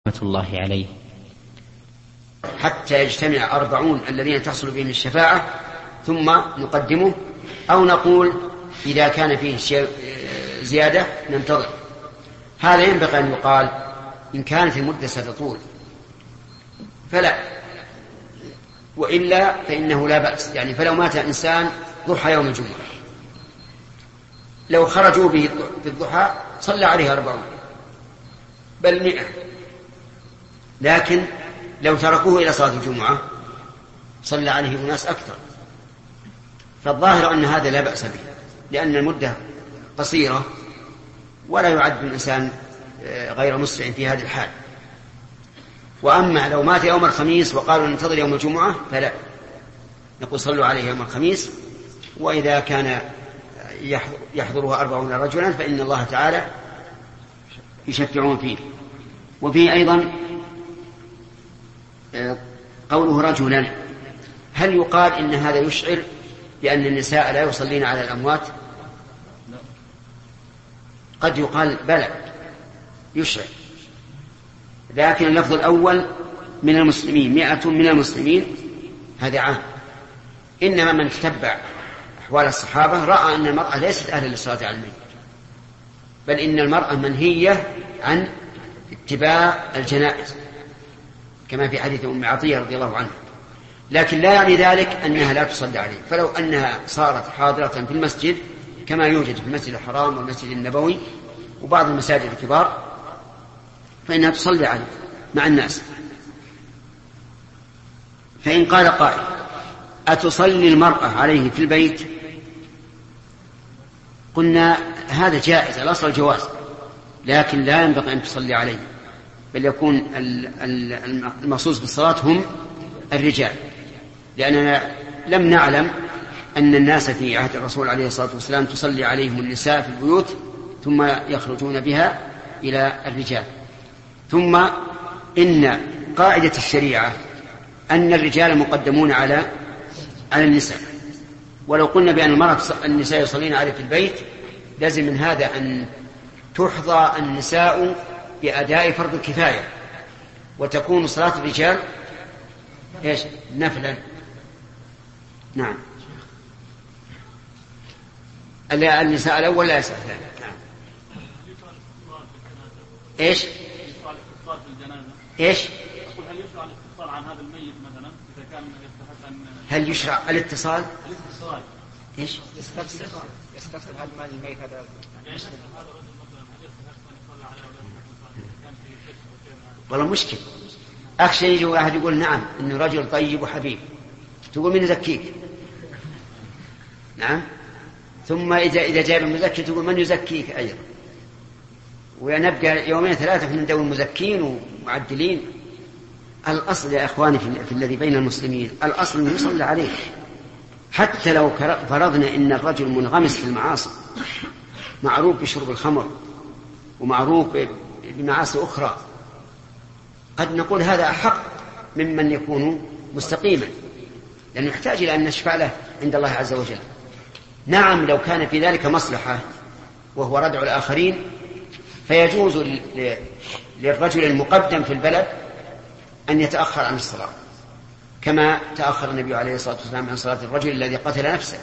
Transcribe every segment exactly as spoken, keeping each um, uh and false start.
رحمة الله عليه. حتى يجتمع أربعون الذين تحصل بهم الشفاعة ثم نقدمه، أو نقول إذا كان فيه شيء زيادة ننتظر. هذا ينبغي أن يقال إن كانت المدة ستطول فلا، وإلا فإنه لا بأس. يعني فلو مات إنسان ضحى يوم الجمعة، لو خرجوا به في الضحى صلى عليه أربعون بل مئة، لكن لو تركوه إلى صلاة الجمعة صلى عليه الناس أكثر. فالظاهر أن هذا لا بأس به، لأن المدة قصيرة ولا يعد الإنسان غير مسرع في هذه الحال. وأما لو مات يوم الخميس وقالوا ننتظر يوم الجمعة فلا، نقول صلوا عليه يوم الخميس، وإذا كان يحضرها أربعون رجلا فإن الله تعالى يشفعون فيه. وفيه أيضا قوله رجلا، هل يقال إن هذا يشعر بأن النساء لا يصلين على الأموات؟ قد يقال بلى يشعر، لكن اللفظ الأول من المسلمين مئة من المسلمين هذا عام. إنما من تتبع أحوال الصحابة رأى أن المرأة ليست أهلا للصلاة على الميت، بل إن المرأة منهية عن اتباع الجنائز كما في حديث أم عطية رضي الله عنها، لكن لا يعني ذلك أنها لا تصلي عليه. فلو أنها صارت حاضرة في المسجد كما يوجد في المسجد الحرام والمسجد النبوي وبعض المساجد الكبار فإنها تصلي عليه مع الناس. فإن قال قائل أتصلي المرأة عليه في البيت؟ قلنا هذا جائز، الأصل الجواز، لكن لا ينبغي أن تصلي عليه، بل يكون المخصوص بالصلاة هم الرجال، لأننا لم نعلم أن الناس في عهد الرسول عليه الصلاة والسلام تصلي عليهم النساء في البيوت ثم يخرجون بها إلى الرجال. ثم إن قاعدة الشريعة أن الرجال مقدمون على على النساء، ولو قلنا بأن المرأة النساء يصلين عليه في البيت لازم من هذا أن تحظى النساء بأداء فرض الكفاية، وتكون صلاة الرجال إيش نفلا. نعم، النساء الأول لا يسأل ثاني. نعم. إيش إيش هل يشرع الاتصال عن هذا الميت مثلا إذا كان يستحق أن هل يشرع الاتصال؟ الاتصال إيش يستفسر يستفسر هل مال الميت هذا والله مشكل. أخشى يجي واحد يقول نعم إنه رجل طيب وحبيب، تقول من يزكيك؟ نعم. ثم إذا إذا جاء المزكي تقول من يزكيك أيضا، ونبقى يومين ثلاثة في ندور مزكين ومعدلين. الأصل يا إخواني في الذي بين المسلمين الأصل أنه يصلى عليه، حتى لو فرضنا إن الرجل منغمس في المعاصي، معروف بشرب الخمر ومعروف بمعاصي أخرى، قد نقول هذا أحق ممن يكون مستقيما، لأنه يحتاج إلى أن نشفع له عند الله عز وجل. نعم، لو كان في ذلك مصلحة وهو ردع الآخرين فيجوز للرجل المقدم في البلد أن يتأخر عن الصلاة، كما تأخر النبي عليه الصلاة والسلام عن صلاة الرجل الذي قتل نفسه.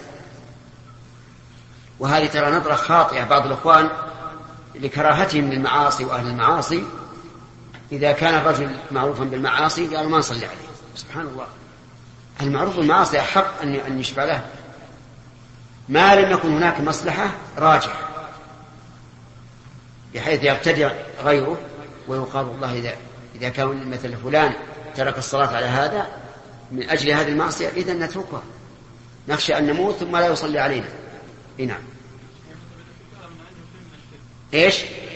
وهذه ترى نظرة خاطئة بعض الأخوان لكراهتهم للمعاصي وأهل المعاصي، إذا كان الرجل معروفا بالمعاصي قالوا ما نصلي عليه. سبحان الله، المعروف بالمعاصي أحق أن يشفع له ما لم يكن هناك مصلحة راجحة بحيث يبتدع غيره ويقال الله إذا إذا كان مثل فلان ترك الصلاة على هذا من أجل هذه المعصية إذن نتركها، نخشى أن نموت ثم لا يصلي علينا. نعم. إيش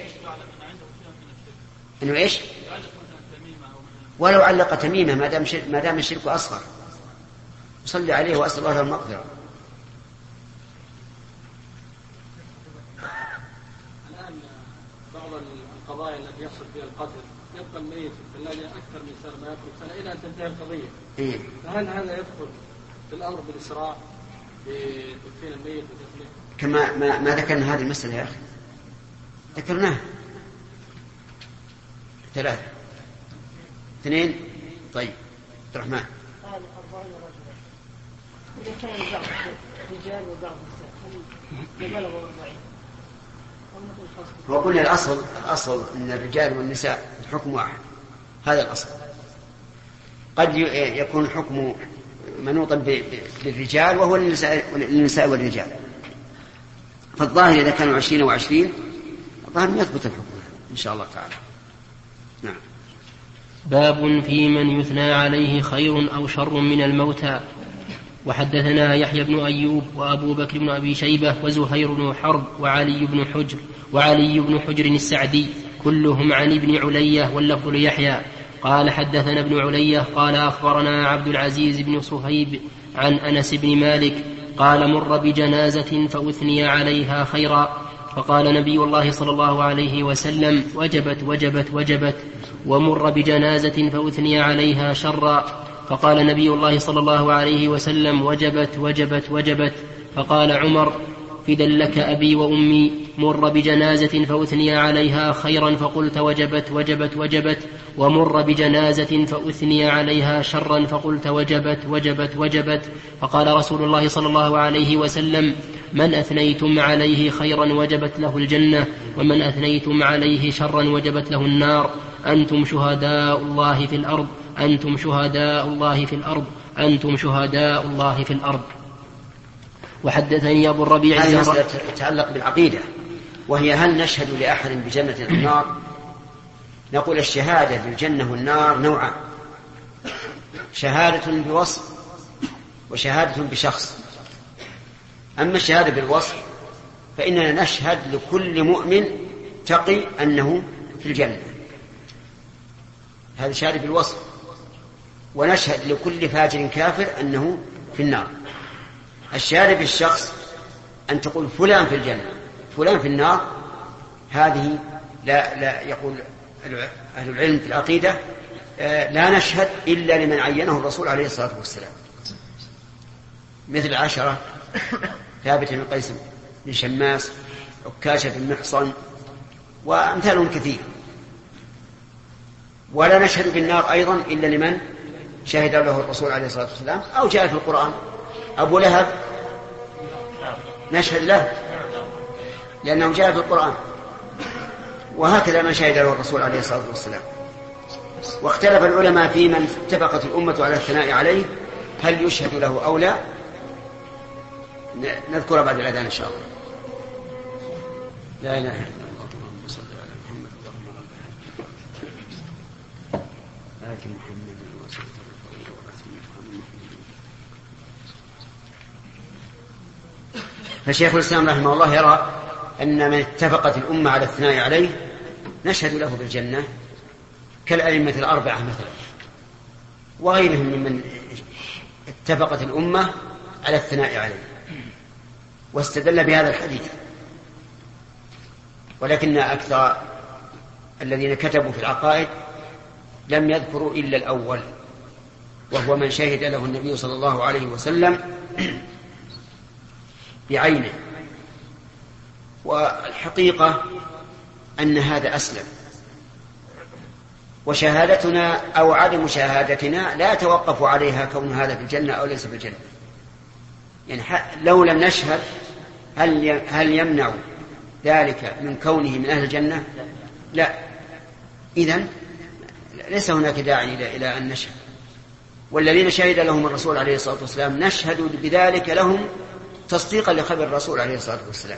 إنه إيش ولو علق تميمة ما دام ما دام الشرك أصغر يصلي عليه وأسأل الله المغفرة. الآن بعض القضايا التي يحصل فيها القتل يبقى الميت في الثلاجة أكثر من سنة ما يأكل سنة إلى أن تنتهي القضية. إيه؟ فهل هذا يدخل في الأمر بالإسراع بتدفين الميت وتدفينه؟ كما ما, ما ذكرنا هذه المسألة يا أخي، ذكرناها ثلاثة. اثنين. طيب عبد الرحمن. قال أربعين رجلا إذا كان بعض رجال وبعض نساء بلغوا أربعين. هو قلنا الأصل الأصل أن الرجال والنساء الحكم واحد، هذا الأصل. قد يكون الحكم منوطا بالرجال وهو للنساء والرجال، فالظاهر إذا كانوا عشرين وعشرين الظاهر يثبت الحكم إن شاء الله تعالى. نعم. باب في من يثنى عليه خير أو شر من الموتى. وحدثنا يحيى بن أيوب وأبو بكر بن أبي شيبة وزهير بن حرب وعلي بن حجر وعلي بن حجر السعدي كلهم عن ابن علية واللفظ ليحيى قال حدثنا ابن علية قال أخبرنا عبد العزيز بن صهيب عن أنس بن مالك قال مر بجنازة فأثني عليها خيرا فقال نبي الله صلى الله عليه وسلم وجبت وجبت وجبت، ومر بجنازة فأثني عليها شرا فقال نبي الله صلى الله عليه وسلم وجبت وجبت وجبت. فقال عمر فدا لك أبي وأمي، مر بجنازة فأثني عليها خيرا فقلت وجبت وجبت وجبت، ومر بجنازة فأثني عليها شرا فقلت وجبت وجبت وجبت. فقال رسول الله صلى الله عليه وسلم من أثنيتم عليه خيرا وجبت له الجنة، ومن أثنيتم عليه شرا وجبت له النار. أنتم شهداء الله في الأرض أنتم شهداء الله في الأرض أنتم شهداء الله في الأرض. وحدثني أبو الربيع هذه مسألة تتعلق بالعقيدة، وهي هل نشهد لأحد بجنة أو النار؟ نقول الشهادة بالجنة والنار نوعان، شهادة بوصف وشهادة بشخص. أما الشهادة بالوصف فإننا نشهد لكل مؤمن تقي أنه في الجنة، هذه شهادة بالوصف، ونشهد لكل فاجر كافر أنه في النار. الشهادة بالشخص أن تقول فلان في الجنة فلان في النار، هذه لا, لا يقول أهل العلم في العقيدة لا نشهد إلا لمن عينه الرسول عليه الصلاة والسلام، مثل العشرة ثابت بن قيس بن شماس عكاشة بن محصن وأمثالهم كثير. ولا نشهد بالنار أيضا إلا لمن شهد له الرسول عليه الصلاة والسلام أو جاء في القرآن. أبو لهب نشهد له لأنه جاء في القرآن، وهكذا من شهد له الرسول عليه الصلاة والسلام. واختلف العلماء في من اتفقت الأمة على الثناء عليه هل يشهد له أو لا، نذكر بعد الأذان إن شاء الله. لا إله إلا الله اللهم صل على محمد اللهم رب آت محمد وسلم. فشيخ الإسلام رحمه الله يرى أن من اتفقت الأمة على الثناء عليه نشهد له بالجنة كالأئمة الأربعة مثلا، وغيرهم ممن اتفقت الأمة على الثناء عليه، واستدل بهذا الحديث. ولكن أكثر الذين كتبوا في العقائد لم يذكروا إلا الأول، وهو من شهد له النبي صلى الله عليه وسلم بعينه. والحقيقة أن هذا أسلم، وشهادتنا أو عدم شهادتنا لا يتوقف عليها كون هذا في الجنة أو ليس في الجنة. يعني لو لم نشهد هل هل يمنع ذلك من كونه من أهل الجنة؟ لا. إذن ليس هناك داعي إلى أن نشهد. والذين شهد لهم الرسول عليه الصلاة والسلام نشهد بذلك لهم تصديقا لخبر الرسول عليه الصلاة والسلام،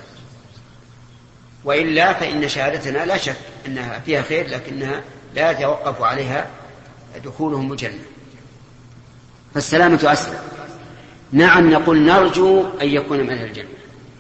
وإلا فإن شهادتنا لا شك أنها فيها خير، لكنها لا يتوقف عليها دخولهم الجنة. فالسلامة أسلم. نعم نقول نرجو أن يكون من أهل الجنة،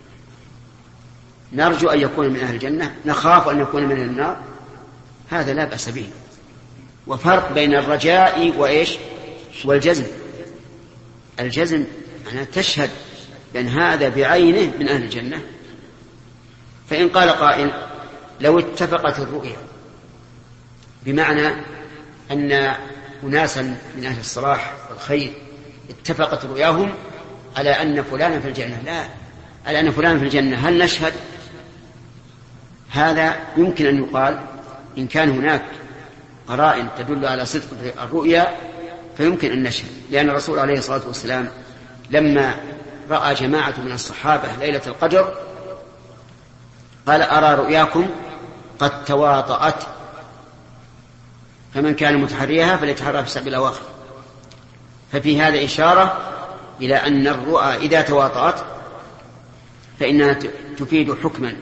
نرجو أن يكون من أهل الجنة، نخاف أن يكون من النار، هذا لا بأس به. وفرق بين الرجاء وإيش والجزم. الجزم أنا تشهد بأن هذا بعينه من أهل الجنة. فإن قال قائل لو اتفقت الرؤيا بمعنى أن أناسا من أهل الصلاح والخير اتفقت رؤياهم على أن فلانا في الجنة، لا على أن فلانا في الجنة، هل نشهد؟ هذا يمكن أن يقال إن كان هناك قرائن تدل على صدق الرؤيا فيمكن أن نشهد، لأن الرسول عليه الصلاة والسلام لما رأى جماعة من الصحابة ليلة القدر قال أرى رؤياكم قد تواطأت، فمن كان متحريها فليتحرى في السبع الأواخر. ففي هذا إشارة إلى أن الرؤى إذا تواطأت فإنها تفيد حكما.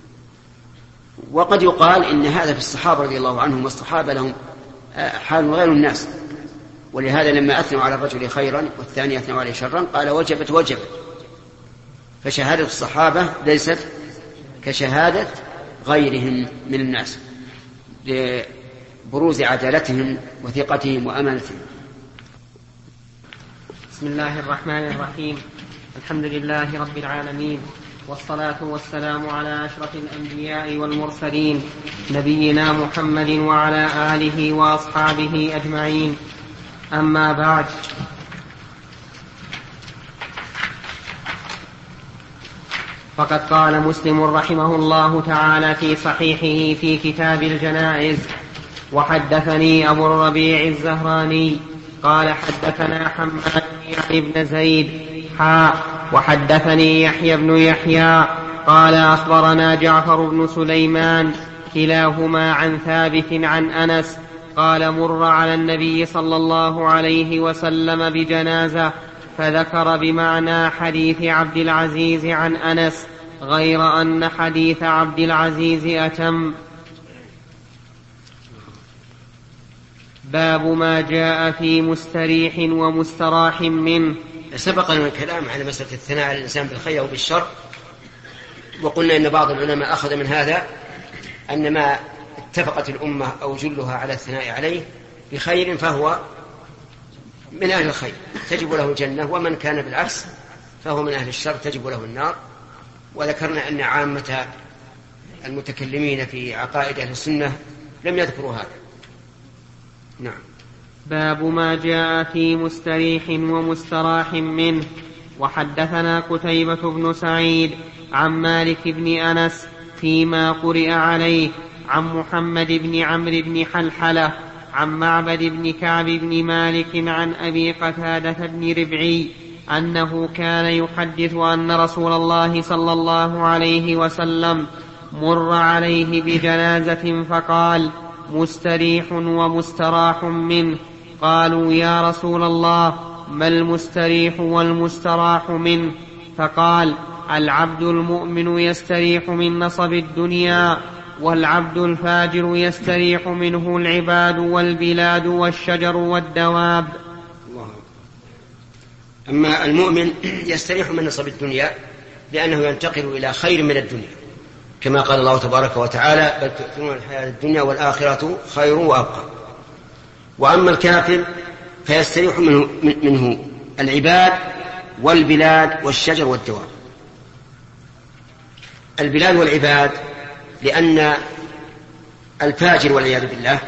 وقد يقال إن هذا في الصحابة رضي الله عنهم، والصحابة لهم حال غير الناس، ولهذا لما أثنوا على الرجل خيرا والثاني أثنوا عليه شرا قال وجبت وجبت. فشهادة الصحابة ليست كشهادة غيرهم من الناس لبروز عدالتهم وثقتهم وأمانتهم. بسم الله الرحمن الرحيم. الحمد لله رب العالمين، والصلاة والسلام على أشرف الأنبياء والمرسلين نبينا محمد وعلى آله وأصحابه أجمعين. أما بعد، فقد قال مسلم رحمه الله تعالى في صحيحه في كتاب الجنائز: وحدثني أبو الربيع الزهراني قال حدثنا حماد يعني بن زيد حا وحدثني يحيى بن يحيى قال أخبرنا جعفر بن سليمان كلاهما عن ثابت عن أنس قال مر على النبي صلى الله عليه وسلم بجنازة فذكر بمعنى حديث عبد العزيز عن أنس، غير أن حديث عبد العزيز أتم. باب ما جاء في مستريح ومستراح منه. سبق لنا الكلام على مسألة الثناء على الإنسان بالخير وبالشر، وقلنا إن بعض العلماء أخذ من هذا أن ما اتفقت الأمة أو جلها على الثناء عليه بخير فهو من أهل الخير تجب له الجنة، ومن كان بالعكس فهو من أهل الشر تجب له النار. وذكرنا أن عامة المتكلمين في عقائد أهل السنة لم يذكروا هذا. نعم. باب ما جاء في مستريح ومستراح منه. وحدثنا قتيبة بن سعيد عن مالك بن أنس فيما قرئ عليه عن محمد بن عمرو بن حلحلة عن معبد بن كعب بن مالك عن أبي قتادة بن ربعي أنه كان يحدث أن رسول الله صلى الله عليه وسلم مر عليه بجنازة فقال: مستريح ومستراح منه. قالوا: يا رسول الله، ما المستريح والمستراح منه؟ فقال: العبد المؤمن يستريح من نصب الدنيا، والعبد الفاجر يستريح منه العباد والبلاد والشجر والدواب. الله. أما المؤمن يستريح من نصب الدنيا لأنه ينتقل إلى خير من الدنيا، كما قال الله تبارك وتعالى: بل تؤثرون الحياة الدنيا والآخرة خير وأبقى. وأما الكافر فيستريح منه, منه العباد والبلاد والشجر والدواب. البلاد والعباد لأن الفاجر والعياذ بالله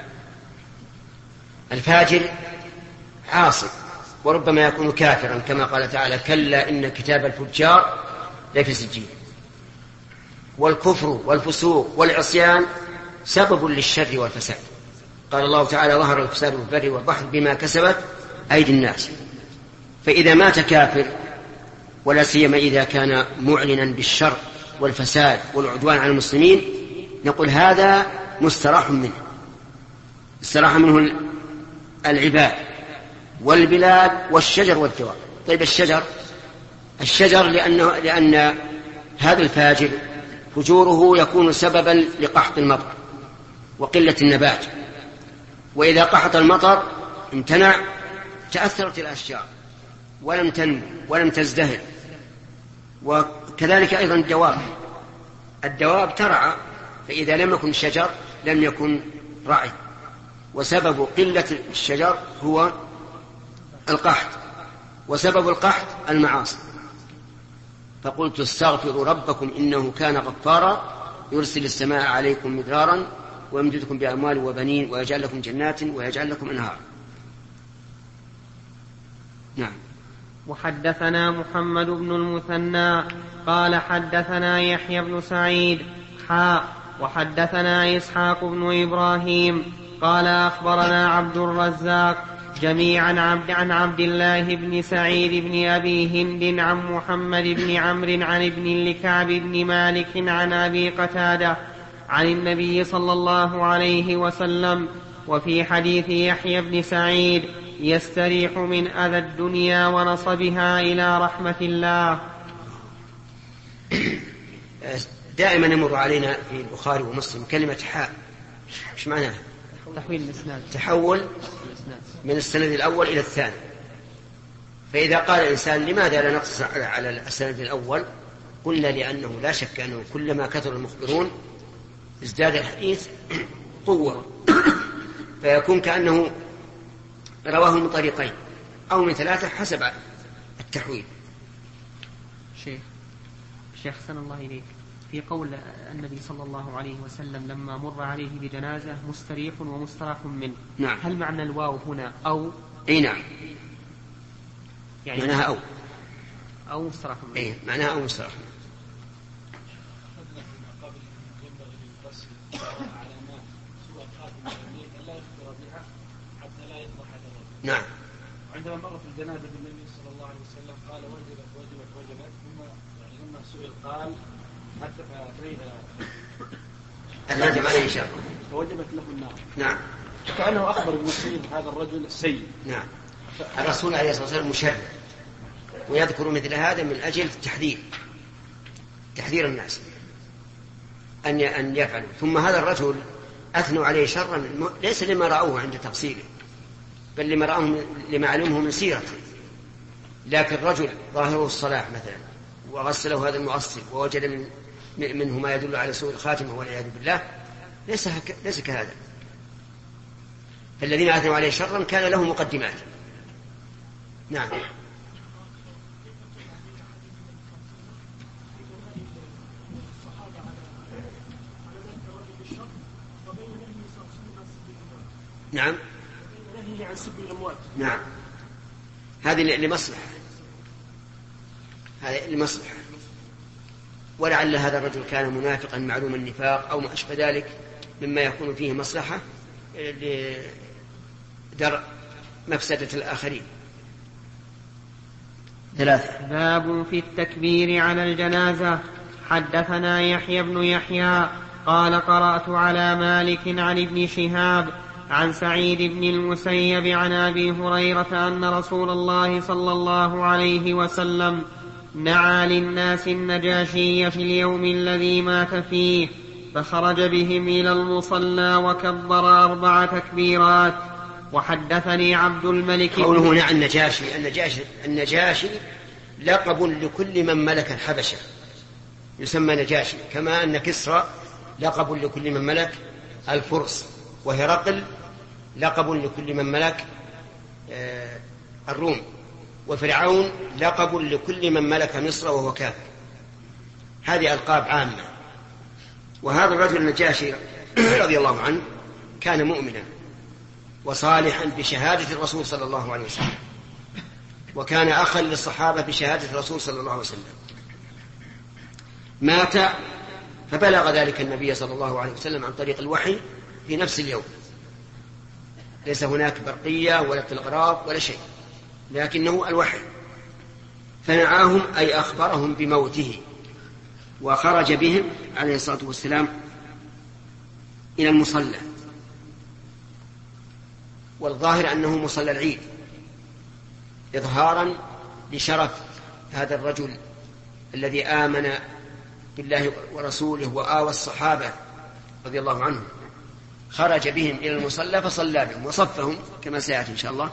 الفاجر عاصي وربما يكون كافرا، كما قال تعالى: كلا إن كتاب الفجار لفي سجين. والكفر والفسوق والعصيان سبب للشر والفساد. قال الله تعالى: ظهر الفساد في البر والبحر بما كسبت أيدي الناس. فإذا مات كافر، ولا سيما إذا كان معلنا بالشر والفساد والعدوان على المسلمين، نقول هذا مستراح منه، استراح منه العباد والبلاد والشجر والدواب. طيب الشجر الشجر لأنه لأن هذا الفاجر فجوره يكون سببا لقحط المطر وقلة النبات، وإذا قحط المطر امتنع تأثرت الأشجار ولم تنمو ولم تزدهر. وكذلك أيضا الدواب الدواب ترعى، فإذا لم يكن شجر لم يكن رعي، وسبب قلة الشجر هو القحط، وسبب القحط المعاصي. فقلت: استغفروا ربكم إنه كان غفارا يرسل السماء عليكم مدرارا ويمددكم بأموال وبنين ويجعل لكم جنات ويجعل لكم أنهار. نعم. وحدثنا محمد بن المثنى قال حدثنا يحيى بن سعيد حا وحدثنا إسحاق بن إبراهيم قال أخبرنا عبد الرزاق جميعا عبد عن عبد الله بن سعيد بن أبي هند عن محمد بن عمرو عن ابن لكعب بن مالك عن أبي قتادة عن النبي صلى الله عليه وسلم. وفي حديث يحيى بن سعيد يستريح من أذى الدنيا ونصبها إلى رحمة الله. دائما يمر علينا في البخاري ومسلم كلمة حاء، ايش معناها؟ تحويل الإسناد، تحول من السند الأول إلى الثاني. فإذا قال الإنسان لماذا لا نقص على السند الأول، قلنا لأنه لا شك أنه كلما كثر المخبرون ازداد الحديث قوة، فيكون كأنه رواه من طريقين أو من ثلاثة حسب التحويل. شيخ شيخ سن الله إليك، في قول النبي صلى الله عليه وسلم لما مر عليه بجنازة مستريح ومستراح منه، نعم. هل معنى الواو هنا أو؟ أي نعم، يعني معناها أو أو مستراح منه. أي معناها أو مستراح منه. نعم. عندما مرت الجنازة بالنبي صلى الله عليه وسلم قال وجبت وجبت وجبت، ثم يعني لما سئل قال حتى الناجم عليه شر فوجبت له النار. نعم. كأنه أخبر بمصير هذا الرجل السيء. نعم. الرسول عليه الصلاة والسلام مشرع، ويذكر مثل هذا من أجل التحذير، تحذير الناس أن أن يفعلوا. ثم هذا الرجل أثنوا عليه شرا ليس لما رأوه عند تفصيله، بل لما رأوه لما علمه من سيرته. لكن رجل ظاهره الصلاح مثلا وغسله هذا المغسل ووجد من منه ما يدل على سوء الخاتمة والعياذ بالله، ليس ليس كهذا. فالذين أثنوا عليه شرا كان له مقدمات. نعم. نعم. نعم. هذه لمصلحة، هذه لمصلحة، ولعل هذا الرجل كان منافقا معلوم النفاق أو ما أشبه ذلك مما يكون فيه مصلحة لدرء مفسدة الآخرين. ثلاثة. باب في التكبير على الجنازة. حدثنا يحيى بن يحيى قال قرأت على مالك عن ابن شهاب عن سعيد بن المسيب عن أبي هريرة أن رسول الله صلى الله عليه وسلم نعى للناس النجاشي في اليوم الذي مات فيه، فخرج بهم إلى المصلى وكبر أربع تكبيرات. وحدثني عبد الملك قوله نعى النجاشي، النجاشي, النجاشي لقب لكل من ملك الحبشة، يسمى نجاشي، كما أن كسرى لقب لكل من ملك الفرس، وهرقل لقب لكل من ملك الروم، وفرعون لقب لكل من ملك مصر وهو كافر. هذه ألقاب عامة. وهذا الرجل النجاشي رضي الله عنه كان مؤمنا وصالحا بشهادة الرسول صلى الله عليه وسلم، وكان أخا للصحابة بشهادة الرسول صلى الله عليه وسلم. مات فبلغ ذلك النبي صلى الله عليه وسلم عن طريق الوحي في نفس اليوم، ليس هناك برقية ولا تلغراف ولا شيء، لكنه الوحي. فنعاهم أي أخبرهم بموته، وخرج بهم عليه الصلاة والسلام إلى المصلى، والظاهر أنه مصلى العيد، إظهارا لشرف هذا الرجل الذي آمن بالله ورسوله وآوى الصحابة رضي الله عنهم. خرج بهم إلى المصلى فصلى بهم وصفهم كما سيأتي إن شاء الله.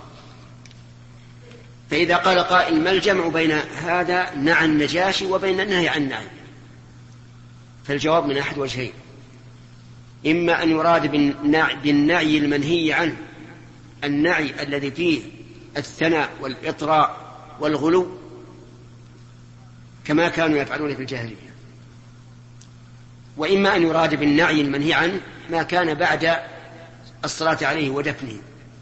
فإذا قال قائل ما الجمع بين هذا نعى النجاشي وبين النهي عن النعي؟ فالجواب من أحد وجهين: إما أن يراد بالنعي المنهي عنه النعي الذي فيه الثناء والإطراء والغلو كما كانوا يفعلون في الجاهلية، وإما أن يراد بالنعي المنهي عنه ما كان بعد الصلاة عليه ودفنه،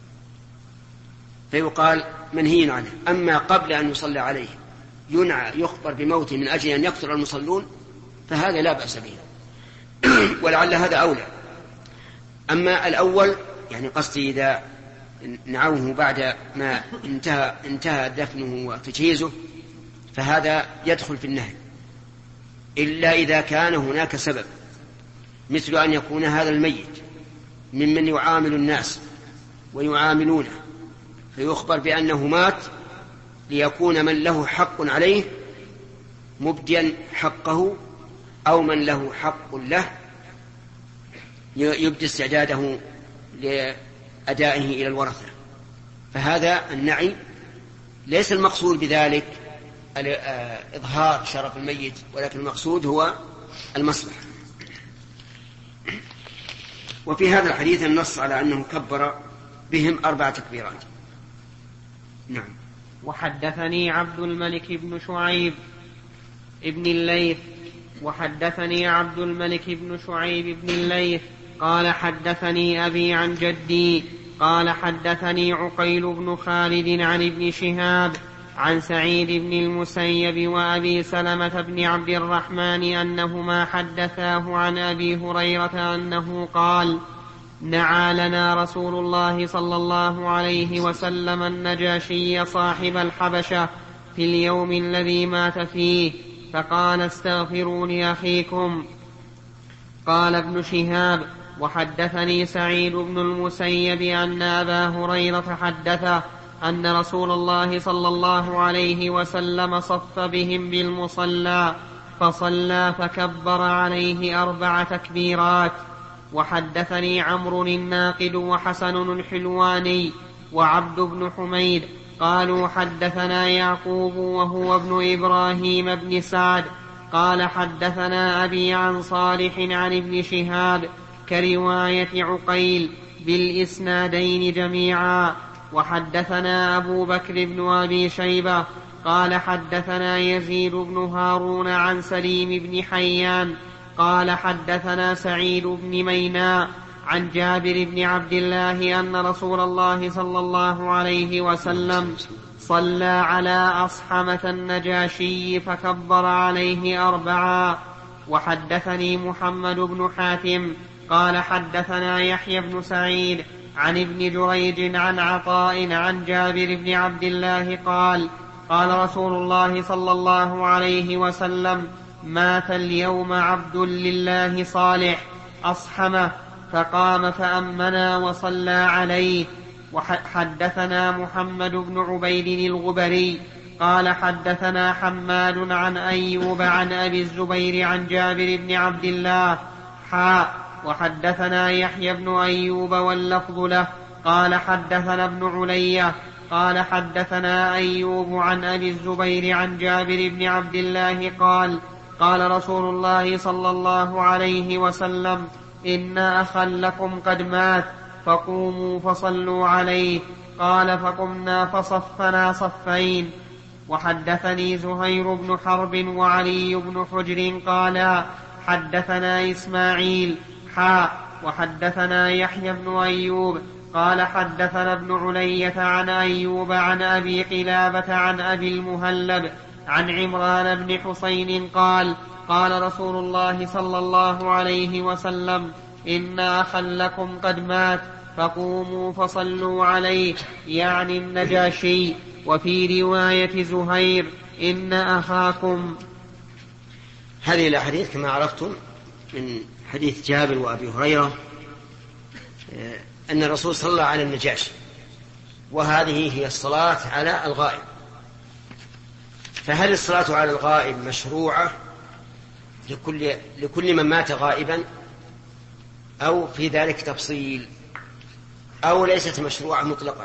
فيقال منهي عنه. أما قبل أن يصلى عليه ينعى يخبر بموته من أجل أن يكثر المصلون فهذا لا بأس به، ولعل هذا أولى. أما الأول يعني قصدي إذا نعوه بعد ما انتهى, انتهى دفنه وتجهيزه فهذا يدخل في النهي، إلا إذا كان هناك سبب، مثل أن يكون هذا الميت ممن يعامل الناس ويعاملونه فيخبر بأنه مات ليكون من له حق عليه مبديا حقه، أو من له حق له يبدي استعداده لأدائه إلى الورثة. فهذا النعي ليس المقصود بذلك إظهار شرف الميت، ولكن المقصود هو المصلحة. وفي هذا الحديث النص على أنه كبر بهم أربع تكبيرات. نعم. وحدثني عبد الملك بن شعيب ابن الليث وحدثني عبد الملك بن شعيب بن الليث قال حدثني أبي عن جدي قال حدثني عقيل بن خالد عن ابن شهاب عن سعيد بن المسيب وأبي سلمة بن عبد الرحمن أنهما حدثاه عن أبي هريرة أنه قال: نعى لنا رسول الله صلى الله عليه وسلم النجاشي صاحب الحبشة في اليوم الذي مات فيه، فقال: استغفروا لأخيكم. قال ابن شهاب: وحدثني سعيد بن المسيب أن أبا هريرة حدثه أن رسول الله صلى الله عليه وسلم صف بهم بالمصلى فصلى فكبر عليه أربع تكبيرات. وحدثني عمرو الناقد وحسن الحلواني وعبد بن حميد قالوا حدثنا يعقوب وهو ابن إبراهيم بن سعد قال حدثنا أبي عن صالح عن ابن شهاب كرواية عقيل بالإسنادين جميعا. وحدثنا أبو بكر بن أبي شيبة قال حدثنا يزيد بن هارون عن سليم بن حيان قال حدثنا سعيد بن ميناء عن جابر بن عبد الله أن رسول الله صلى الله عليه وسلم صلى على أصحمة النجاشي فكبر عليه أربعا. وحدثني محمد بن حاتم قال حدثنا يحيى بن سعيد عن ابن جريج عن عطاء عن جابر بن عبد الله قال: قال رسول الله صلى الله عليه وسلم: مات اليوم عبد لله صالح أصحمه، فقام فأمنا وصلى عليه. وحدثنا محمد بن عبيد الغبري قال حدثنا حماد عن أيوب عن أبي الزبير عن جابر بن عبد الله حاء. وحدثنا يحيى بن أيوب واللفظ له قال حدثنا ابن علية قال حدثنا أيوب عن أبي الزبير عن جابر بن عبد الله قال: قال رسول الله صلى الله عليه وسلم: إن أخا لكم قد مات فقوموا فصلوا عليه. قال: فقمنا فصفنا صفين. وحدثني زهير بن حرب وعلي بن حجر قالا حدثنا إسماعيل حاء. وحدثنا يحيى بن أيوب قال حدثنا ابن علية عن أيوب عن أبي قلابة عن أبي المهلب عن عمران بن حسين قال: قال رسول الله صلى الله عليه وسلم: إن أخا لكم قد مات فقوموا فصلوا عليه، يعني النجاشي. وفي رواية زهير: إن أخاكم. هذه الأحاديث كما عرفتم من حديث جابر وأبي هريرة أن الرسول صلى على النجاشي، وهذه هي الصلاة على الغائب. فهل الصلاة على الغائب مشروعة لكل, لكل من مات غائبا، أو في ذلك تفصيل، أو ليست مشروعة مطلقا؟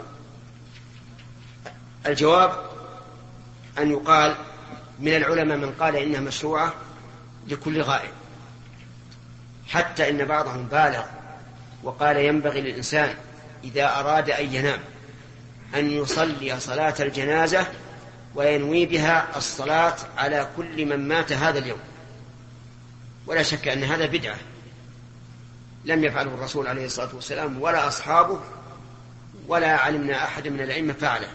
الجواب أن يقال من العلماء من قال إنها مشروعة لكل غائب، حتى إن بعضهم بالغ وقال ينبغي للإنسان إذا أراد أن ينام أن يصلي صلاة الجنازة وينوي بها الصلاة على كل من مات هذا اليوم. ولا شك أن هذا بدعة لم يفعله الرسول عليه الصلاة والسلام ولا أصحابه، ولا علمنا أحد من العلم فعله.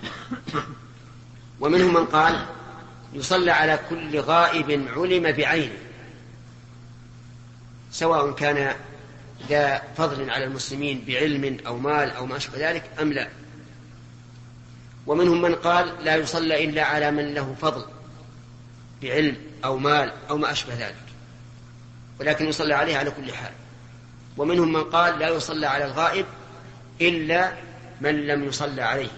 ومنهم من قال يصلى على كل غائب علم بعينه، سواء كان ذا فضل على المسلمين بعلم أو مال أو ما أشبه ذلك أم لا. ومنهم من قال لا يصلى إلا على من له فضل بعلم أو مال أو ما أشبه ذلك، ولكن يصلى عليه على كل حال. ومنهم من قال لا يصلى على الغائب إلا من لم يصلى عليه.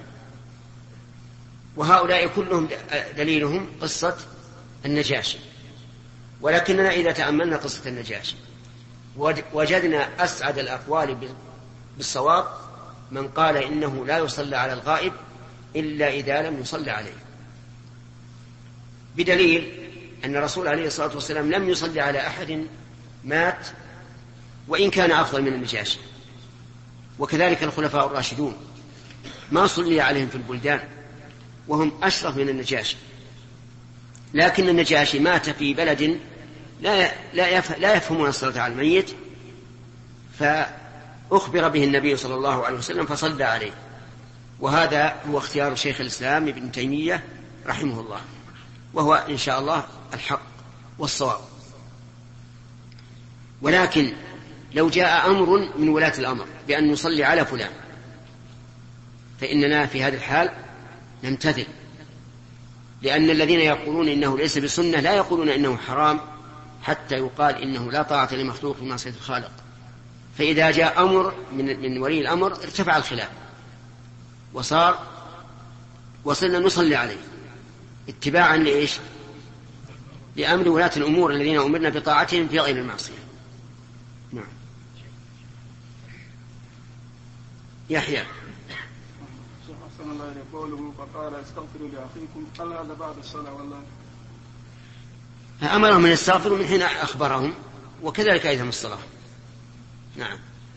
وهؤلاء كلهم دليلهم قصة النجاشي. ولكننا إذا تأملنا قصة النجاشي وجدنا أسعد الأقوال بالصواب من قال إنه لا يصلى على الغائب إلا إذا لم يصلى عليه، بدليل أن الرسول عليه الصلاة والسلام لم يصلي على أحد مات وإن كان أفضل من النجاشي، وكذلك الخلفاء الراشدون ما صلي عليهم في البلدان وهم أشرف من النجاشي، لكن النجاشي مات في بلد لا لا يفهمون الصلاة على الميت، فأخبر به النبي صلى الله عليه وسلم فصلى عليه. وهذا هو اختيار شيخ الإسلام ابن تيمية رحمه الله، وهو إن شاء الله الحق والصواب. ولكن لو جاء أمر من ولاة الأمر بأن نصلي على فلان فإننا في هذا الحال نمتثل، لأن الذين يقولون إنه ليس بسنة لا يقولون إنه حرام حتى يقال إنه لا طاعة لمخلوق في معصية الخالق. فإذا جاء أمر من, من ولي الأمر ارتفع الخلاف وصار وصلنا نصلي عليه اتباعا لإيش؟ لأمر ولاة الأمور الذين أمرنا بطاعتهم في غير المعصية. نعم. يحيى أحسن الله إليك قوله فقال استغفروا لأخيكم، هل هذا بعد الصلاة ولا؟ أمرهم من يستغفروا من حين أخبرهم، وكذلك أيضا الصلاة. نعم.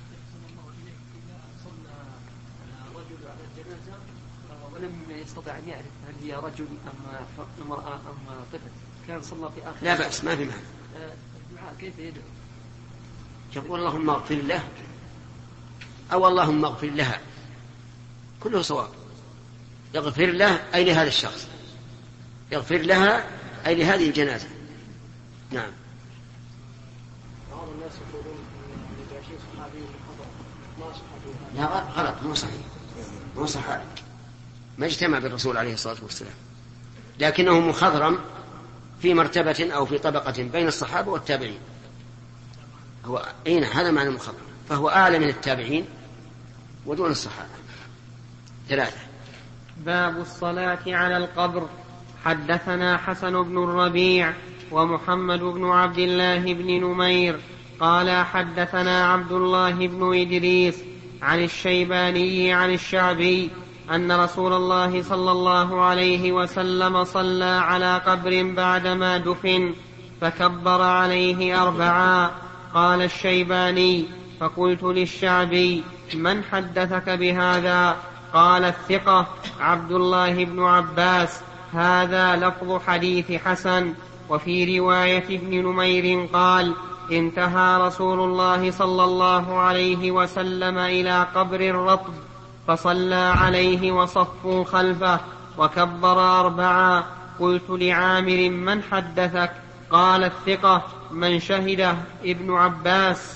رجل على الجنازة ولم يستطع أن يعرف هل هي رجل أم امرأة أم طفل، كان صلى في آخر لا بأس، ما في معنى. الدعاء كيف يدعو؟ يقول اللهم اغفر له أو اللهم اغفر لها، كله صواب. يغفر له أي لهذا الشخص، يغفر لها أي لهذه الجنازة. نعم. بعض الناس يقولون أن النجاشي صحابي محضر، ما صحابي. لا غلط، مو صحيح، مو صحابي، ما اجتمع بالرسول عليه الصلاة والسلام، لكنه مخضرم في مرتبة أو في طبقة بين الصحابة والتابعين. هو أين هذا معنى المخضرم، فهو أعلى من التابعين ودون الصحابة. ثلاثة. باب الصلاة على القبر. حدثنا حسن بن الربيع ومحمد بن عبد الله بن نمير قال حدثنا عبد الله بن إدريس عن الشيباني عن الشعبي أن رسول الله صلى الله عليه وسلم صلى على قبر بعدما دفن فكبر عليه أربعا. قال الشيباني فقلت للشعبي من حدثك بهذا؟ قال الثقة عبد الله بن عباس. هذا لفظ حديث حسن. وفي رواية ابن نمير قال انتهى رسول الله صلى الله عليه وسلم إلى قبر رطب فصلى عليه وصفوا خلفه وكبر أربعا. قلت لعامر من حدثك؟ قال الثقة من شهده ابن عباس.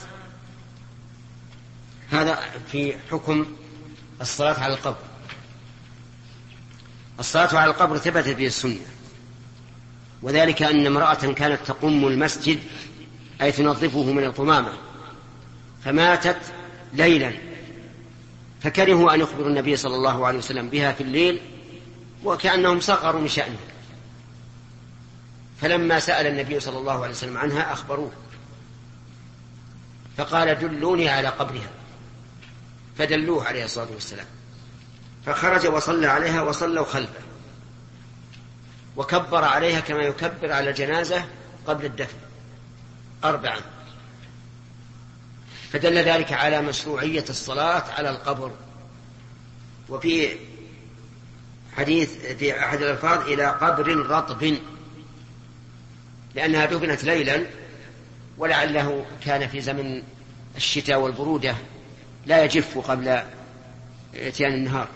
هذا في حكم الصلاة على القبر. الصلاة على القبر ثبتت به السنة، وذلك أن امرأة كانت تقم المسجد أي تنظفه من القمامة فماتت ليلا، فكرهوا أن يخبروا النبي صلى الله عليه وسلم بها في الليل وكأنهم صغروا من شأنه، فلما سأل النبي صلى الله عليه وسلم عنها أخبروه فقال دلوني على قبرها، فدلوه عليه الصلاة والسلام، فخرج وصلى عليها وصلوا خلفه وكبر عليها كما يكبر على الجنازة قبل الدفن أربعا. فدل ذلك على مشروعية الصلاة على القبر. وفي حديث في أحد الألفاظ إلى قبر رطب، لأنها دفنت ليلا ولعله كان في زمن الشتاء والبرودة لا يجف قبل اتيان النهار،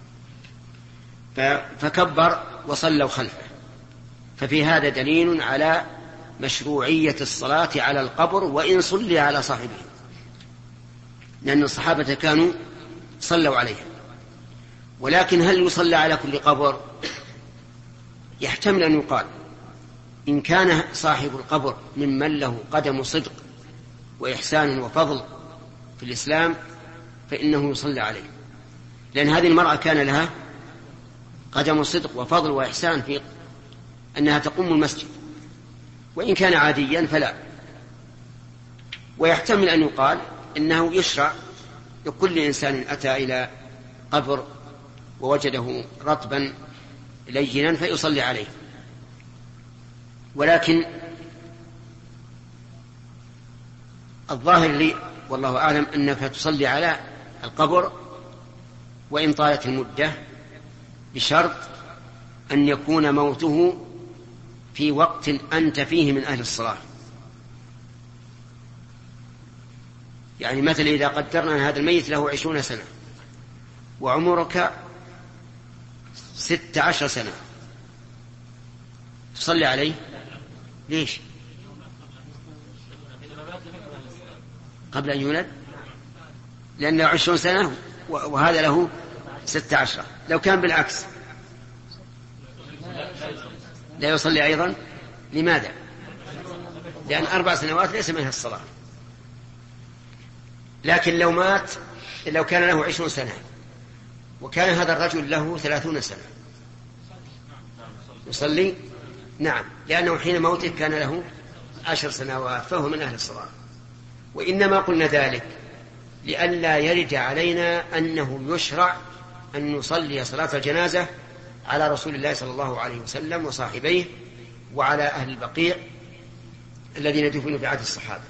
فكبر وصلوا خلفه. ففي هذا دليل على مشروعية الصلاة على القبر وإن صلي على صاحبه. لأن الصحابة كانوا صلوا عليها. ولكن هل يصلى على كل قبر؟ يحتمل أن يقال إن كان صاحب القبر ممن له قدم صدق وإحسان وفضل في الإسلام فإنه يصلى عليه، لأن هذه المرأة كان لها قدم صدق وفضل وإحسان في أنها تقوم المسجد، وإن كان عاديا فلا. ويحتمل أن يقال إنه يشرع لكل إنسان أتى إلى قبر ووجده رطبا لينا فيصلي عليه. ولكن الظاهر لي والله أعلم أنك تصلي على القبر وإن طالت المدة، بشرط أن يكون موته في وقت أنت فيه من أهل الصلاة. يعني مثلا إذا قدرنا أن هذا الميت له عشرون سنة وعمرك ست عشر سنة، تصلي عليه؟ ليش؟ قبل أن يولد؟ لأنه عشرون سنة وهذا له ست عشرة. لو كان بالعكس لا يصلي أيضا. لماذا؟ لأن أربع سنوات ليس منها الصلاة. لكن لو مات، لو كان له عشرون سنة وكان هذا الرجل له ثلاثون سنة يصلي؟ نعم، لأنه حين موته كان له عشر سنوات فهو من أهل الصلاة. وإنما قلنا ذلك لئلا يرد علينا أنه يشرع أن نصلي صلاة الجنازة على رسول الله صلى الله عليه وسلم وصاحبيه وعلى أهل البقيع الذين دفنوا بعهد الصحابة.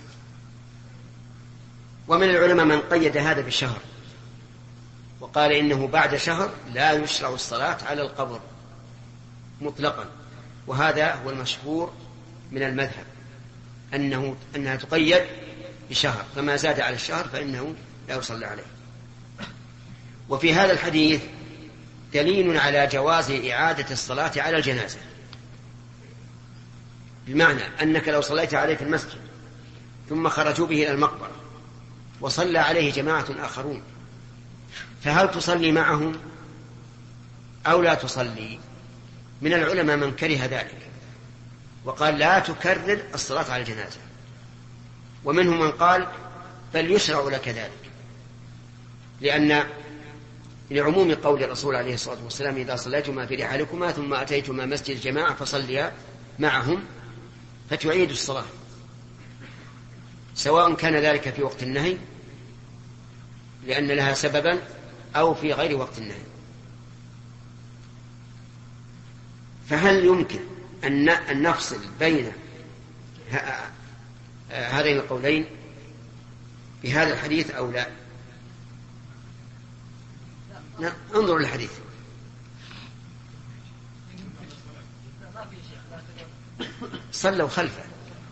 ومن العلماء من قيد هذا بالشهر وقال إنه بعد شهر لا يشرع الصلاة على القبر مطلقا، وهذا هو المشهور من المذهب أنه أنها تقيد بشهر، فما زاد على الشهر فإنه لا يصلى عليه. وفي هذا الحديث دليل على جواز إعادة الصلاة على الجنازة، بمعنى أنك لو صليت عليه في المسجد ثم خرجوا به إلى المقبرة وصلى عليه جماعة آخرون، فهل تصلي معهم أو لا تصلي؟ من العلماء من كره ذلك وقال لا تكرر الصلاة على الجنازة، ومنهم من قال بل يشرع لك ذلك، لأن لعموم قول الرسول عليه الصلاة والسلام إذا صليتما في رحالكما ثم أتيتما مسجد الجماعة فصليا معهم فتعيد الصلاة، سواء كان ذلك في وقت النهي لأن لها سببا أو في غير وقت النهي. فهل يمكن أن نفصل بين هذين القولين بهذا الحديث أو لا؟ انظروا للحديث. صلوا خلفه.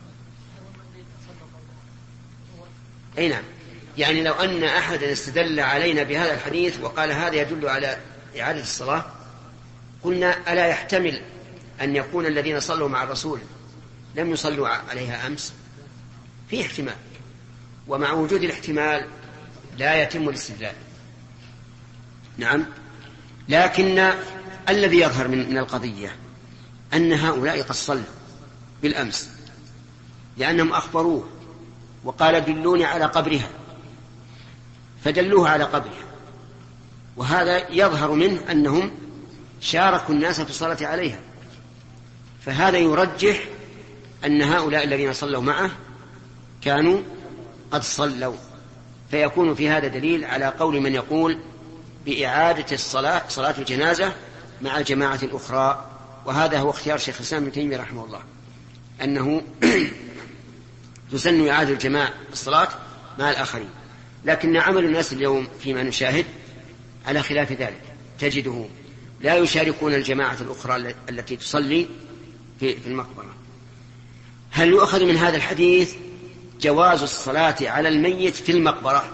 أي نعم، يعني لو أن أحدا استدل علينا بهذا الحديث وقال هذا يدل على إعادة الصلاة، قلنا ألا يحتمل أن يكون الذين صلوا مع الرسول لم يصلوا عليها أمس؟ في احتمال، ومع وجود الاحتمال لا يتم الاستدلال. نعم، لكن الذي يظهر من القضية أن هؤلاء قد صلوا بالأمس لأنهم أخبروه وقال دلوني على قبرها فدلوه على قبرها، وهذا يظهر منه أنهم شاركوا الناس في الصلاة عليها، فهذا يرجح أن هؤلاء الذين صلوا معه كانوا قد صلوا، فيكون في هذا دليل على قول من يقول بإعادة الصلاة صلاة الجنازة مع الجماعة الأخرى، وهذا هو اختيار شيخ الإسلام ابن تيمية رحمه الله، أنه تسن إعادة الجماعة الصلاة مع الآخرين. لكن عمل الناس اليوم فيما نشاهد على خلاف ذلك، تجده لا يشاركون الجماعة الأخرى التي تصلي في المقبرة. هل يؤخذ من هذا الحديث جواز الصلاة على الميت في المقبرة؟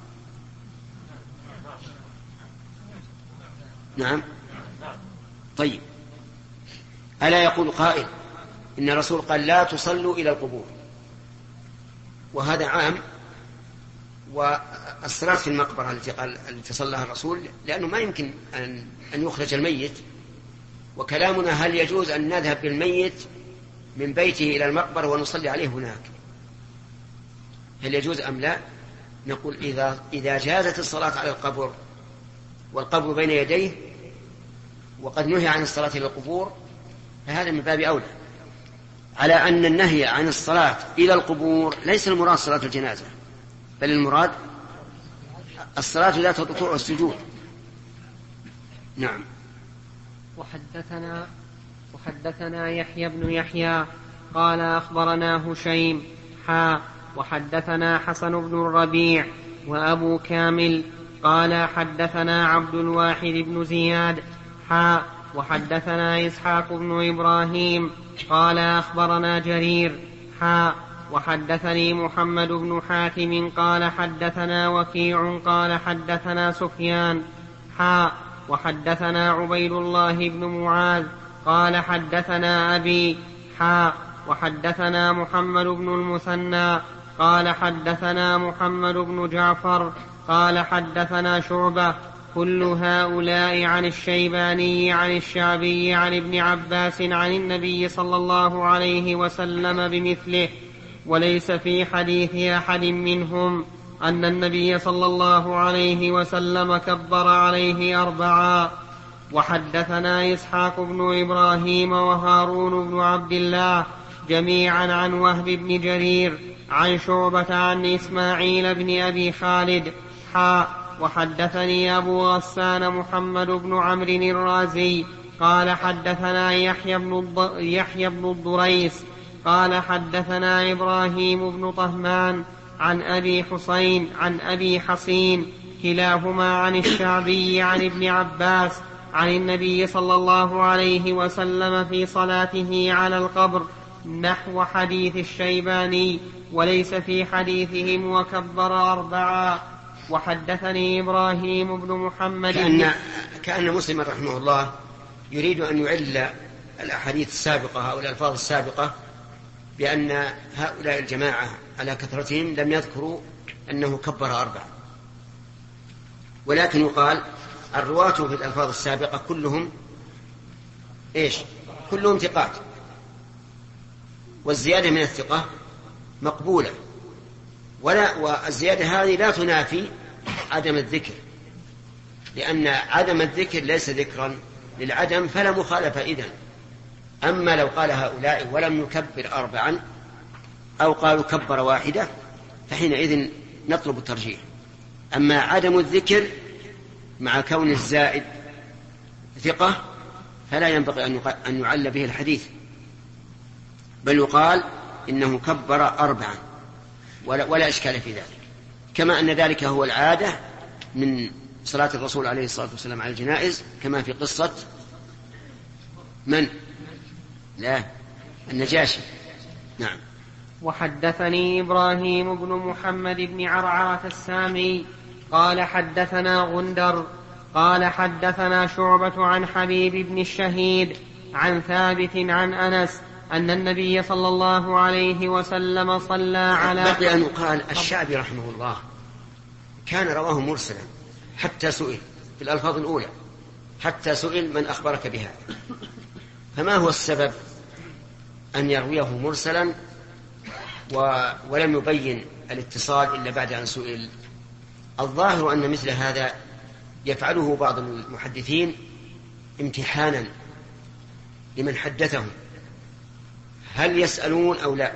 نعم. طيب، ألا يقول قائل إن الرسول قال لا تصلوا إلى القبور، وهذا عام، الصلاة في المقبرة التي قال التي صلىها الرسول، لأنه ما يمكن أن أن يخرج الميت، وكلامنا هل يجوز أن نذهب بالميت من بيته إلى المقبرة ونصلي عليه هناك؟ هل يجوز أم لا؟ نقول إذا إذا جازت الصلاة على القبر والقبر بين يديه وقد نهي عن الصلاة إلى القبور فهذا من باب أولى، على أن النهي عن الصلاة إلى القبور ليس المراد صلاة الجنازة، بل المراد الصلاة ذات الركوع والسجود. نعم. وحدثنا وحدثنا يحيى بن يحيى قال أخبرنا هشيم حا وحدثنا حسن بن الربيع وأبو كامل قال حدثنا عبد الواحد بن زياد حا وحدثنا إسحاق بن إبراهيم قال أخبرنا جرير حا وحدثني محمد بن حاتم قال حدثنا وكيع قال حدثنا سفيان حا وحدثنا عبيد الله بن معاذ قال حدثنا أبي حا وحدثنا محمد بن المثنى قال حدثنا محمد بن جعفر قال حدثنا شعبة كل هؤلاء عن الشيباني عن الشعبي عن ابن عباس عن النبي صلى الله عليه وسلم بمثله، وليس في حديث أحد منهم أن النبي صلى الله عليه وسلم كبر عليه أربعا. وحدثنا إسحاق بن إبراهيم وهارون بن عبد الله جميعا عن وهب بن جرير عن شعبة عن إسماعيل بن أبي خالد حا وحدثني أبو غسان محمد بن عمرو الرازي قال حدثنا يحيى بن, الض... يحيى بن الضريس قال حدثنا إبراهيم بن طهمان عن أبي حسين عن أبي حصين كلاهما عن الشعبي عن ابن عباس عن النبي صلى الله عليه وسلم في صلاته على القبر نحو حديث الشيباني، وليس في حديثهم وكبر أربعا. وحدثني إبراهيم بن محمد كأن, كأن مسلم رحمه الله يريد أن يعل الأحاديث السابقة أو الألفاظ السابقة بأن هؤلاء الجماعة على كثرتهم لم يذكروا أنه كبر أربعا، ولكن يقال الرواة في الألفاظ السابقة كلهم إيش؟ كلهم ثقات، والزيادة من الثقة مقبولة، ولا والزيادة هذه لا تنافي عدم الذكر، لأن عدم الذكر ليس ذكرا للعدم فلا مخالفة إذن. أما لو قال هؤلاء ولم يكبر أربعا أو قالوا كبر واحدة فحينئذ نطلب الترجيح. أما عدم الذكر مع كون الزائد ثقة فلا ينبغي أن يعل به الحديث، بل يقال إنه كبر أربعا ولا, ولا إشكال في ذلك، كما أن ذلك هو العادة من صلاة الرسول عليه الصلاة والسلام على الجنائز، كما في قصة من؟ لا النجاشي. نعم. وحدثني إبراهيم بن محمد بن عرعرة السامي قال حدثنا غندر قال حدثنا شعبة عن حبيب بن الشهيد عن ثابت عن أنس أن النبي صلى الله عليه وسلم صلى على بقي أن يقال الشعبي رحمه الله كان رواه مرسلا حتى سئل في الألفاظ الأولى، حتى سئل من أخبرك بها، فما هو السبب أن يرويه مرسلا ولم يبين الاتصال إلا بعد أن سئل؟ الظاهر أن مثل هذا يفعله بعض المحدثين امتحانا لمن حدثهم هل يسألون أو لا،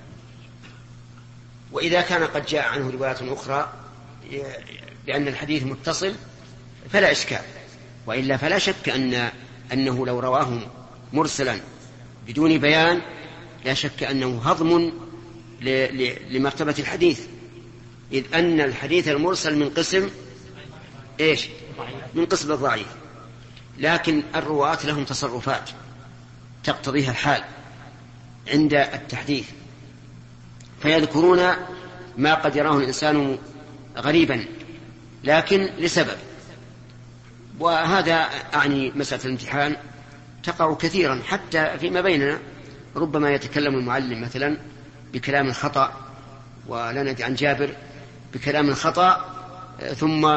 وإذا كان قد جاء عنه روايات أخرى بأن الحديث متصل فلا إشكال، وإلا فلا شك أن أنه لو رواه مرسلا بدون بيان لا شك أنه هضم لمرتبة الحديث، إذ أن الحديث المرسل من قسم إيش؟ من قسم الضعيف، لكن الرواة لهم تصرفات تقتضيها الحال عند التحديث، فيذكرون ما قد يراه الإنسان غريبا لكن لسبب، وهذا أعني مسألة الامتحان تقع كثيرا حتى فيما بيننا، ربما يتكلم المعلم مثلا بكلام خطأ، ولا ندري عن جابر بكلام خطأ ثم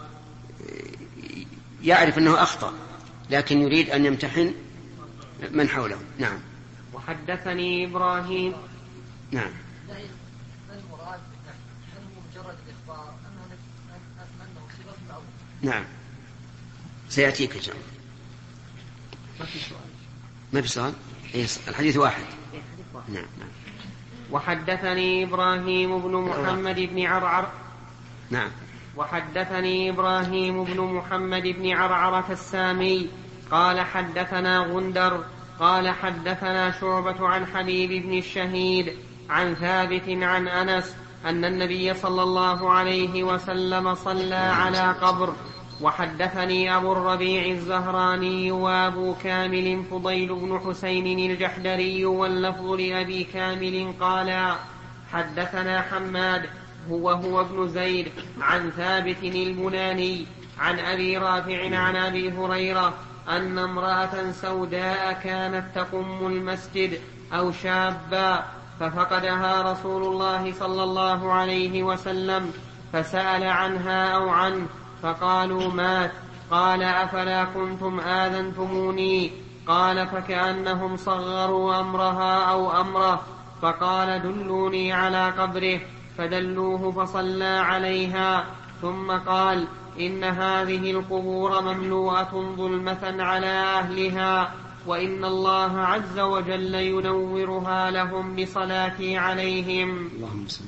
يعرف أنه أخطأ لكن يريد أن يمتحن من حوله. نعم. وحدثني إبراهيم. نعم. المراد هل هو مجرد الإخبار أم أنه صفة معروفة؟ نعم سيأتيك إن شاء الله. ما في سؤال. ما في سؤال. الحديث واحد. نعم. نعم. وحدثني إبراهيم بن محمد بن عرعر. نعم. وحدثني إبراهيم بن محمد بن عرعرة السامي قال حدثنا غندر قال حدثنا شعبة عن حبيب بن الشهيد عن ثابت عن أنس أن النبي صلى الله عليه وسلم صلى على قبر. وحدثني أبو الربيع الزهراني وأبو كامل فضيل بن حسين الجحدري واللفظ لأبي كامل قال حدثنا حماد هو هو ابن زيد عن ثابت البناني عن أبي رافع عن أبي هريرة أن امرأة سوداء كانت تقم المسجد أو شابا ففقدها رسول الله صلى الله عليه وسلم فسأل عنها أو عنه فقالوا مات. قال أفلا كنتم آذنتموني؟ قال فكأنهم صغروا أمرها أو أمره فقال دلوني على قبره فدلوه فصلى عليها ثم قال إن هذه القبور مملوءة ظلمة على أهلها وإن الله عز وجل ينورها لهم بصلاتي عليهم. اللهم صل.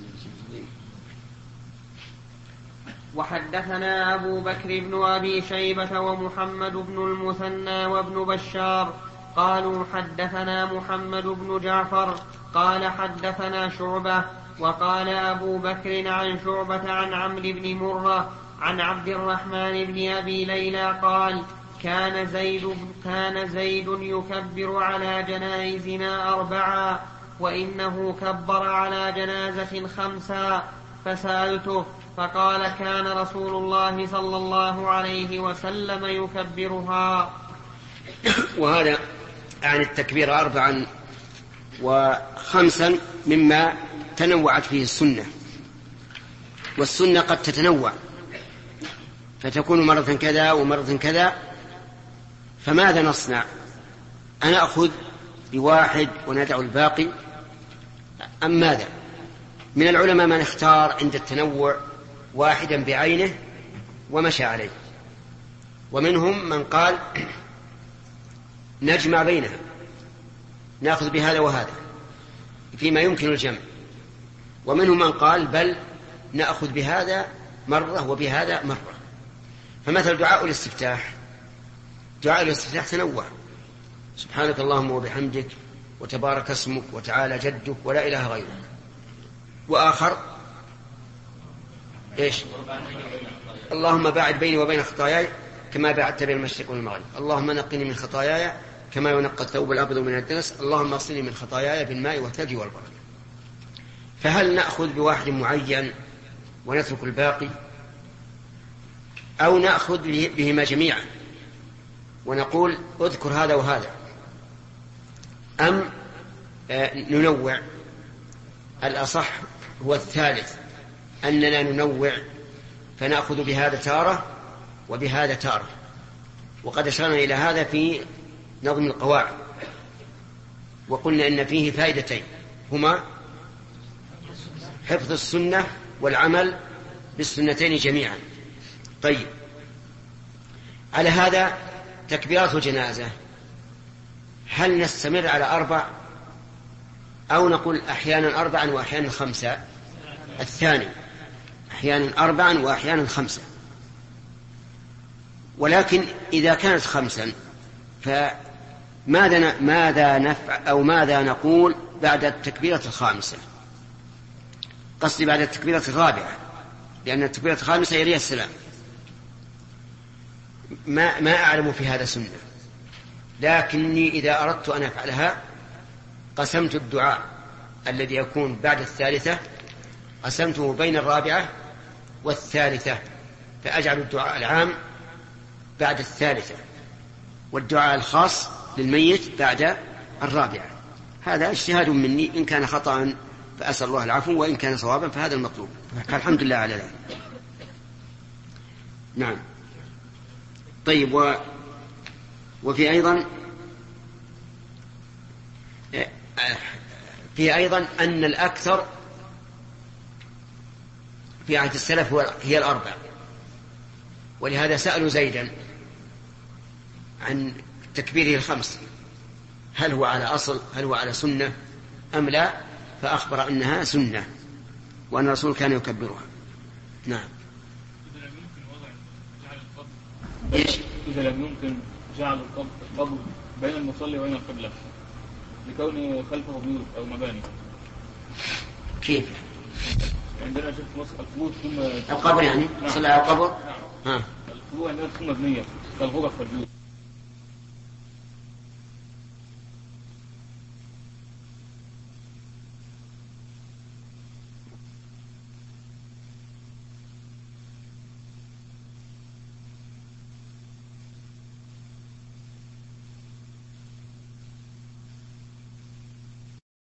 وحدثنا أبو بكر بن أبي شيبة ومحمد بن المثنى وابن بشار قالوا حدثنا محمد بن جعفر قال حدثنا شعبة وقال أبو بكر عن شعبة عن عمرو بن مرة عن عبد الرحمن بن أبي ليلى قال كان زيد, كان زيد يكبر على جنائزنا أربعا وإنه كبر على جنازة خمسا فسألته فقال كان رسول الله صلى الله عليه وسلم يكبرها. وهذا عن التكبير أربعا وخمسا مما تنوعت فيه السنة، والسنة قد تتنوع فتكون مرة كذا ومرة كذا، فماذا نصنع؟ أنا أخذ بواحد وندع الباقي أم ماذا؟ من العلماء من اختار عند التنوع واحدا بعينه ومشى عليه، ومنهم من قال نجمع بينها، نأخذ بهذا وهذا فيما يمكن الجمع، ومنهم من قال بل نأخذ بهذا مرة وبهذا مرة. فمثل دعاء الاستفتاح، دعاء الاستفتاح تنوع، سبحانك اللهم وبحمدك وتبارك اسمك وتعالى جدك ولا إله غيرك. وآخر إيش؟ اللهم باعد بيني وبين خطاياي كما باعدت بين المشرق والمغرب، اللهم نقني من خطاياي كما ينقى الثوب الأبيض من الدنس، اللهم اغسلني من خطاياي بالماء والثلج والبرد. فهل نأخذ بواحد معين ونترك الباقي، أو نأخذ بهما جميعا ونقول اذكر هذا وهذا، أم ننوع؟ الأصح هو الثالث، أننا ننوع فنأخذ بهذا تارة وبهذا تارة، وقد أشرنا إلى هذا في نظم القواعد وقلنا إن فيه فائدتين، هما حفظ السنة والعمل بالسنتين جميعا. طيب، على هذا تكبيرات الجنازة هل نستمر على أربع أو نقول أحيانا أربعا وأحيانا خمسة؟ الثاني، أحيانا أربعا وأحيانا خمسة. ولكن إذا كانت خمسا فماذا ماذا نفعل أو ماذا نقول بعد التكبيرة الخامسة؟ قصدي بعد التكبيرة الرابعة، لأن التكبيرة الخامسة يليها السلام. ما ما أعلم في هذا سنة، لكني إذا أردت أن أفعلها قسمت الدعاء الذي يكون بعد الثالثة، قسمته بين الرابعة والثالثة، فأجعل الدعاء العام بعد الثالثة والدعاء الخاص للميت بعد الرابعة. هذا اجتهاد مني، إن كان خطأ فأسأل الله العفو، وإن كان صوابا فهذا المطلوب، فالحمد لله على ذلك. نعم. طيب و... وفي أيضا في أيضا أن الأكثر في عهد السلف هي الأربع، ولهذا سألوا زيدا عن تكبيره الخمس هل هو على أصل، هل هو على سنة أم لا، فأخبر أنها سنة وأن الرسول كان يكبرها. نعم. إيش؟ إذا لم يمكن جعل القبر بين المصلي وبين القبلة لكونه خلفه بيوت أو مباني. كيف؟ عندنا شيخ في مصر القبور ثم القبر يعني؟ نعم. صلى على القبر؟ نعم. ها. القبور عندنا تكون مبنية كالغرف والبيوت.